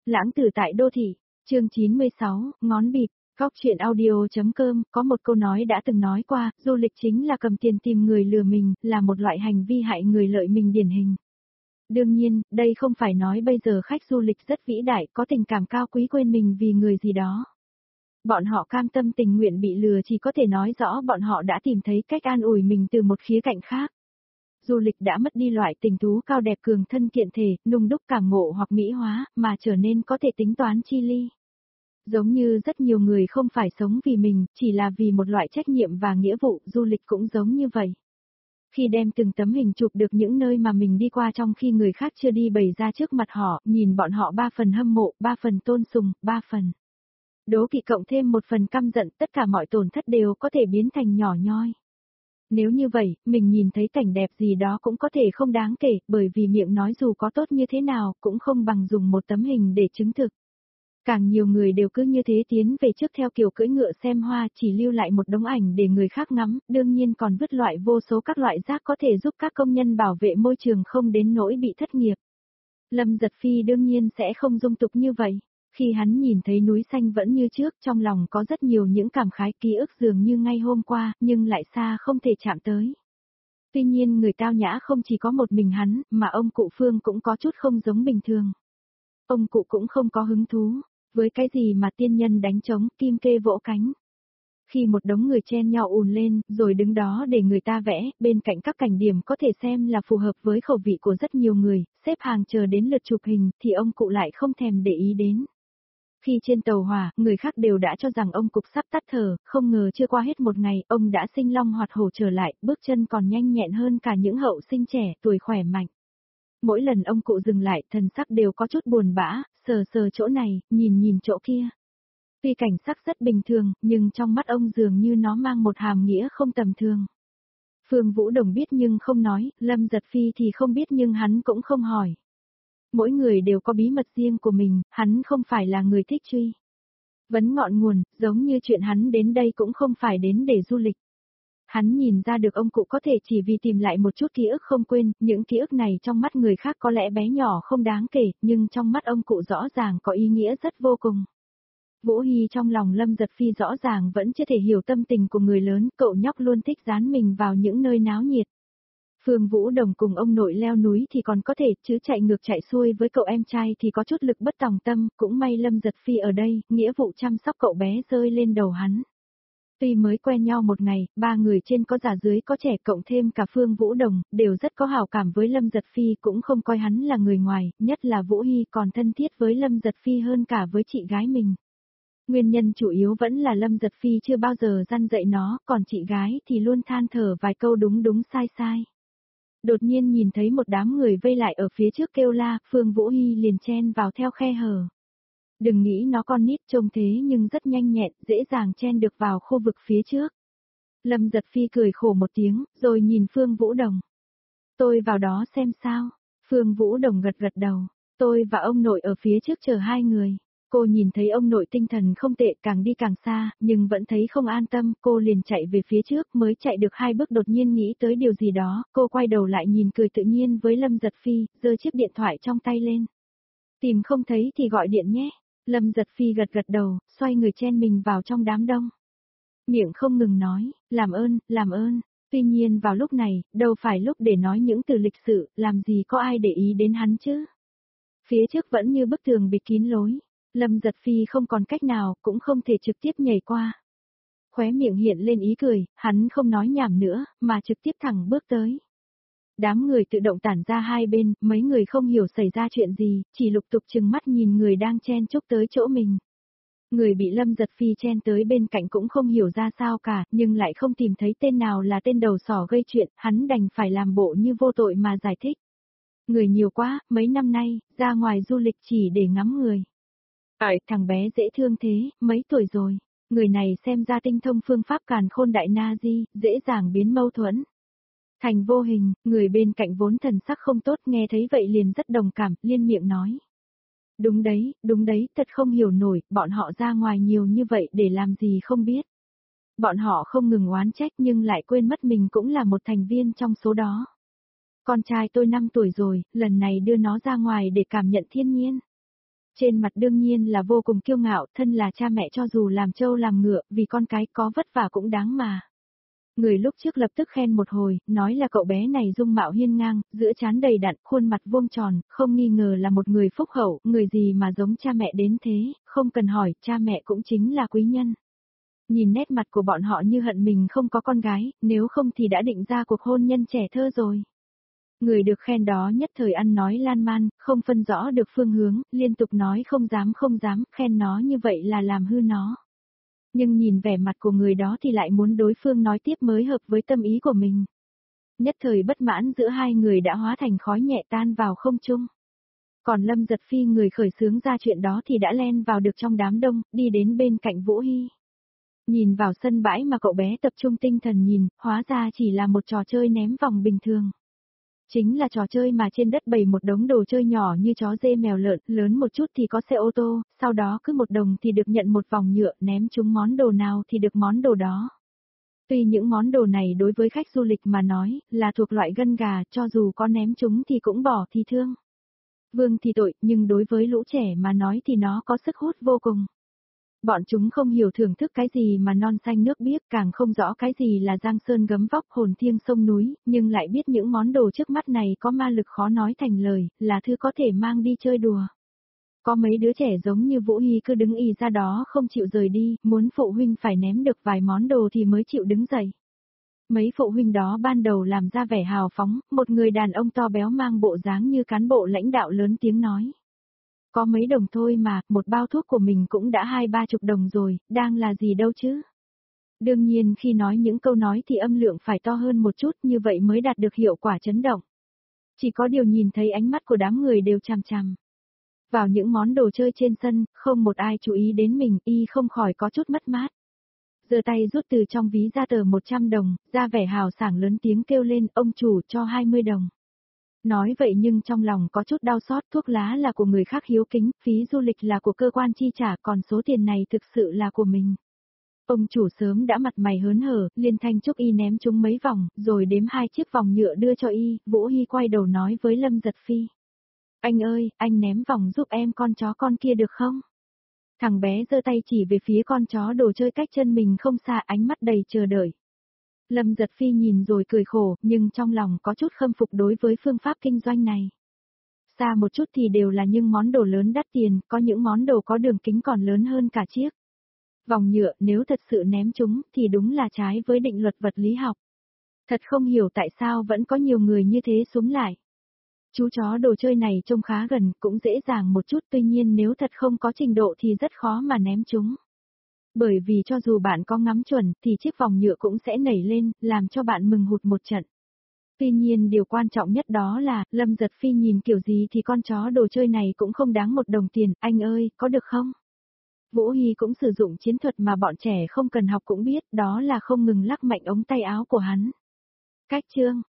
Lãng tử tại đô thị, chương 96, ngón bịp, góc truyện audio.com, có một câu nói đã từng nói qua, du lịch chính là cầm tiền tìm người lừa mình, là một loại hành vi hại người lợi mình điển hình. Đương nhiên, đây không phải nói bây giờ khách du lịch rất vĩ đại, có tình cảm cao quý quên mình vì người gì đó. Bọn họ cam tâm tình nguyện bị lừa chỉ có thể nói rõ bọn họ đã tìm thấy cách an ủi mình từ một khía cạnh khác. Du lịch đã mất đi loại tình thú cao đẹp cường thân kiện thể, nung đúc cảm ngộ hoặc mỹ hóa, mà trở nên có thể tính toán chi ly. Giống như rất nhiều người không phải sống vì mình, chỉ là vì một loại trách nhiệm và nghĩa vụ, du lịch cũng giống như vậy. Khi đem từng tấm hình chụp được những nơi mà mình đi qua trong khi người khác chưa đi bày ra trước mặt họ, nhìn bọn họ 3 phần hâm mộ, 3 phần tôn sùng, 3 phần đố kỵ cộng thêm 1 phần căm giận, tất cả mọi tổn thất đều có thể biến thành nhỏ nhoi. Nếu như vậy, mình nhìn thấy cảnh đẹp gì đó cũng có thể không đáng kể, bởi vì miệng nói dù có tốt như thế nào, cũng không bằng dùng một tấm hình để chứng thực. Càng nhiều người đều cứ như thế tiến về trước theo kiểu cưỡi ngựa xem hoa, chỉ lưu lại một đống ảnh để người khác ngắm, đương nhiên còn vứt loại vô số các loại rác có thể giúp các công nhân bảo vệ môi trường không đến nỗi bị thất nghiệp. Lâm Giật Phi đương nhiên sẽ không dung tục như vậy. Khi hắn nhìn thấy núi xanh vẫn như trước, trong lòng có rất nhiều những cảm khái ký ức dường như ngay hôm qua, nhưng lại xa không thể chạm tới. Tuy nhiên người tao nhã không chỉ có một mình hắn, mà ông cụ Phương cũng có chút không giống bình thường. Ông cụ cũng không có hứng thú, với cái gì mà tiên nhân đánh trống, kim kê vỗ cánh. Khi một đống người chen nhau ùn lên, rồi đứng đó để người ta vẽ, bên cạnh các cảnh điểm có thể xem là phù hợp với khẩu vị của rất nhiều người, xếp hàng chờ đến lượt chụp hình, thì ông cụ lại không thèm để ý đến. Khi trên tàu hỏa, người khác đều đã cho rằng ông cụ sắp tắt thở, không ngờ chưa qua hết một ngày, ông đã sinh long hoạt hổ trở lại, bước chân còn nhanh nhẹn hơn cả những hậu sinh trẻ, tuổi khỏe mạnh. Mỗi lần ông cụ dừng lại, thần sắc đều có chút buồn bã, sờ sờ chỗ này, nhìn nhìn chỗ kia. Tuy cảnh sắc rất bình thường, nhưng trong mắt ông dường như nó mang một hàm nghĩa không tầm thường. Phương Vũ Đồng biết nhưng không nói, Lâm Giật Phi thì không biết nhưng hắn cũng không hỏi. Mỗi người đều có bí mật riêng của mình, hắn không phải là người thích truy vấn ngọn nguồn, giống như chuyện hắn đến đây cũng không phải đến để du lịch. Hắn nhìn ra được ông cụ có thể chỉ vì tìm lại một chút ký ức không quên, những ký ức này trong mắt người khác có lẽ bé nhỏ không đáng kể, nhưng trong mắt ông cụ rõ ràng có ý nghĩa rất vô cùng. Vũ Hy trong lòng Lâm Giật Phi rõ ràng vẫn chưa thể hiểu tâm tình của người lớn, cậu nhóc luôn thích dán mình vào những nơi náo nhiệt. Phương Vũ Đồng cùng ông nội leo núi thì còn có thể, chứ chạy ngược chạy xuôi với cậu em trai thì có chút lực bất tòng tâm, cũng may Lâm Giật Phi ở đây, nghĩa vụ chăm sóc cậu bé rơi lên đầu hắn. Tuy mới quen nhau một ngày, 3 người trên có già dưới có trẻ cộng thêm cả Phương Vũ Đồng, đều rất có hảo cảm với Lâm Giật Phi cũng không coi hắn là người ngoài, nhất là Vũ Hy còn thân thiết với Lâm Giật Phi hơn cả với chị gái mình. Nguyên nhân chủ yếu vẫn là Lâm Giật Phi chưa bao giờ răn dạy nó, còn chị gái thì luôn than thở vài câu đúng đúng sai sai. Đột nhiên nhìn thấy một đám người vây lại ở phía trước kêu la, Phương Vũ Hy liền chen vào theo khe hở. Đừng nghĩ nó con nít trông thế nhưng rất nhanh nhẹn, dễ dàng chen được vào khu vực phía trước. Lâm Giật Phi cười khổ một tiếng, rồi nhìn Phương Vũ Đồng. Tôi vào đó xem sao. Phương Vũ Đồng gật gật đầu. Tôi và ông nội ở phía trước chờ 2 người. Cô nhìn thấy ông nội tinh thần không tệ, càng đi càng xa, nhưng vẫn thấy không an tâm, cô liền chạy về phía trước, mới chạy được 2 bước đột nhiên nghĩ tới điều gì đó, cô quay đầu lại nhìn cười tự nhiên với Lâm Giật Phi, giơ chiếc điện thoại trong tay lên. Tìm không thấy thì gọi điện nhé. Lâm Giật Phi gật gật đầu, xoay người chen mình vào trong đám đông. Miệng không ngừng nói, làm ơn, làm ơn. Tuy nhiên vào lúc này, đâu phải lúc để nói những từ lịch sự, làm gì có ai để ý đến hắn chứ. Phía trước vẫn như bức tường bịt kín lối. Lâm Giật Phi không còn cách nào, cũng không thể trực tiếp nhảy qua. Khóe miệng hiện lên ý cười, hắn không nói nhảm nữa, mà trực tiếp thẳng bước tới. Đám người tự động tản ra hai bên, mấy người không hiểu xảy ra chuyện gì, chỉ lục tục chừng mắt nhìn người đang chen chúc tới chỗ mình. Người bị Lâm Giật Phi chen tới bên cạnh cũng không hiểu ra sao cả, nhưng lại không tìm thấy tên nào là tên đầu sỏ gây chuyện, hắn đành phải làm bộ như vô tội mà giải thích. Người nhiều quá, mấy năm nay, ra ngoài du lịch chỉ để ngắm người. Thằng bé dễ thương thế, mấy tuổi rồi. Người này xem ra tinh thông phương pháp càn khôn đại na di, dễ dàng biến mâu thuẫn thành vô hình, người bên cạnh vốn thần sắc không tốt nghe thấy vậy liền rất đồng cảm, liên miệng nói. Đúng đấy, thật không hiểu nổi, bọn họ ra ngoài nhiều như vậy để làm gì không biết. Bọn họ không ngừng oán trách nhưng lại quên mất mình cũng là một thành viên trong số đó. Con trai tôi 5 tuổi rồi, lần này đưa nó ra ngoài để cảm nhận thiên nhiên. Trên mặt đương nhiên là vô cùng kiêu ngạo, thân là cha mẹ cho dù làm trâu làm ngựa, vì con cái có vất vả cũng đáng mà. Người lúc trước lập tức khen một hồi, nói là cậu bé này dung mạo hiên ngang, giữa trán đầy đặn, khuôn mặt vuông tròn, không nghi ngờ là một người phúc hậu, người gì mà giống cha mẹ đến thế, không cần hỏi, cha mẹ cũng chính là quý nhân. Nhìn nét mặt của bọn họ như hận mình không có con gái, nếu không thì đã định ra cuộc hôn nhân trẻ thơ rồi. Người được khen đó nhất thời ăn nói lan man, không phân rõ được phương hướng, liên tục nói không dám, khen nó như vậy là làm hư nó. Nhưng nhìn vẻ mặt của người đó thì lại muốn đối phương nói tiếp mới hợp với tâm ý của mình. Nhất thời bất mãn giữa hai người đã hóa thành khói nhẹ tan vào không trung. Còn Lâm Giật Phi người khởi xướng ra chuyện đó thì đã len vào được trong đám đông, đi đến bên cạnh Vũ Hy. Nhìn vào sân bãi mà cậu bé tập trung tinh thần nhìn, hóa ra chỉ là một trò chơi ném vòng bình thường. Chính là trò chơi mà trên đất bày một đống đồ chơi nhỏ như chó dê mèo lợn, lớn một chút thì có xe ô tô, sau đó cứ một đồng thì được nhận một vòng nhựa, ném trúng món đồ nào thì được món đồ đó. Tuy những món đồ này đối với khách du lịch mà nói, là thuộc loại gân gà, cho dù có ném trúng thì cũng bỏ thì thương. Vương thì tội, nhưng đối với lũ trẻ mà nói thì nó có sức hút vô cùng. Bọn chúng không hiểu thưởng thức cái gì mà non xanh nước biếc, càng không rõ cái gì là giang sơn gấm vóc hồn thiêng sông núi, nhưng lại biết những món đồ trước mắt này có ma lực khó nói thành lời, là thứ có thể mang đi chơi đùa. Có mấy đứa trẻ giống như Vũ Hy cứ đứng y ra đó không chịu rời đi, muốn phụ huynh phải ném được vài món đồ thì mới chịu đứng dậy. Mấy phụ huynh đó ban đầu làm ra vẻ hào phóng, một người đàn ông to béo mang bộ dáng như cán bộ lãnh đạo lớn tiếng nói. Có mấy đồng thôi mà, một bao thuốc của mình cũng đã 20-30 đồng rồi, đang là gì đâu chứ. Đương nhiên khi nói những câu nói thì âm lượng phải to hơn một chút, như vậy mới đạt được hiệu quả chấn động. Chỉ có điều nhìn thấy ánh mắt của đám người đều chằm chằm vào những món đồ chơi trên sân, không một ai chú ý đến mình, y không khỏi có chút mất mát. Giơ tay rút từ trong ví ra tờ 100 đồng, ra vẻ hào sảng lớn tiếng kêu lên, ông chủ cho 20 đồng. Nói vậy nhưng trong lòng có chút đau xót, thuốc lá là của người khác hiếu kính, phí du lịch là của cơ quan chi trả, còn số tiền này thực sự là của mình. Ông chủ sớm đã mặt mày hớn hở, liên thanh chúc y ném trúng mấy vòng, rồi đếm 2 chiếc vòng nhựa đưa cho y, Vũ Hy quay đầu nói với Lâm Giật Phi. Anh ơi, anh ném vòng giúp em con chó con kia được không? Thằng bé giơ tay chỉ về phía con chó đồ chơi cách chân mình không xa, ánh mắt đầy chờ đợi. Lâm Giật Phi nhìn rồi cười khổ, nhưng trong lòng có chút khâm phục đối với phương pháp kinh doanh này. Xa một chút thì đều là những món đồ lớn đắt tiền, có những món đồ có đường kính còn lớn hơn cả chiếc vòng nhựa, nếu thật sự ném chúng thì đúng là trái với định luật vật lý học. Thật không hiểu tại sao vẫn có nhiều người như thế súng lại. Chú chó đồ chơi này trông khá gần, cũng dễ dàng một chút, tuy nhiên nếu thật không có trình độ thì rất khó mà ném chúng. Bởi vì cho dù bạn có ngắm chuẩn thì chiếc vòng nhựa cũng sẽ nảy lên, làm cho bạn mừng hụt một trận. Tuy nhiên điều quan trọng nhất đó là, Lâm Giật Phi nhìn kiểu gì thì con chó đồ chơi này cũng không đáng 1 đồng tiền, anh ơi, có được không? Vũ Hy cũng sử dụng chiến thuật mà bọn trẻ không cần học cũng biết, đó là không ngừng lắc mạnh ống tay áo của hắn. Cách chương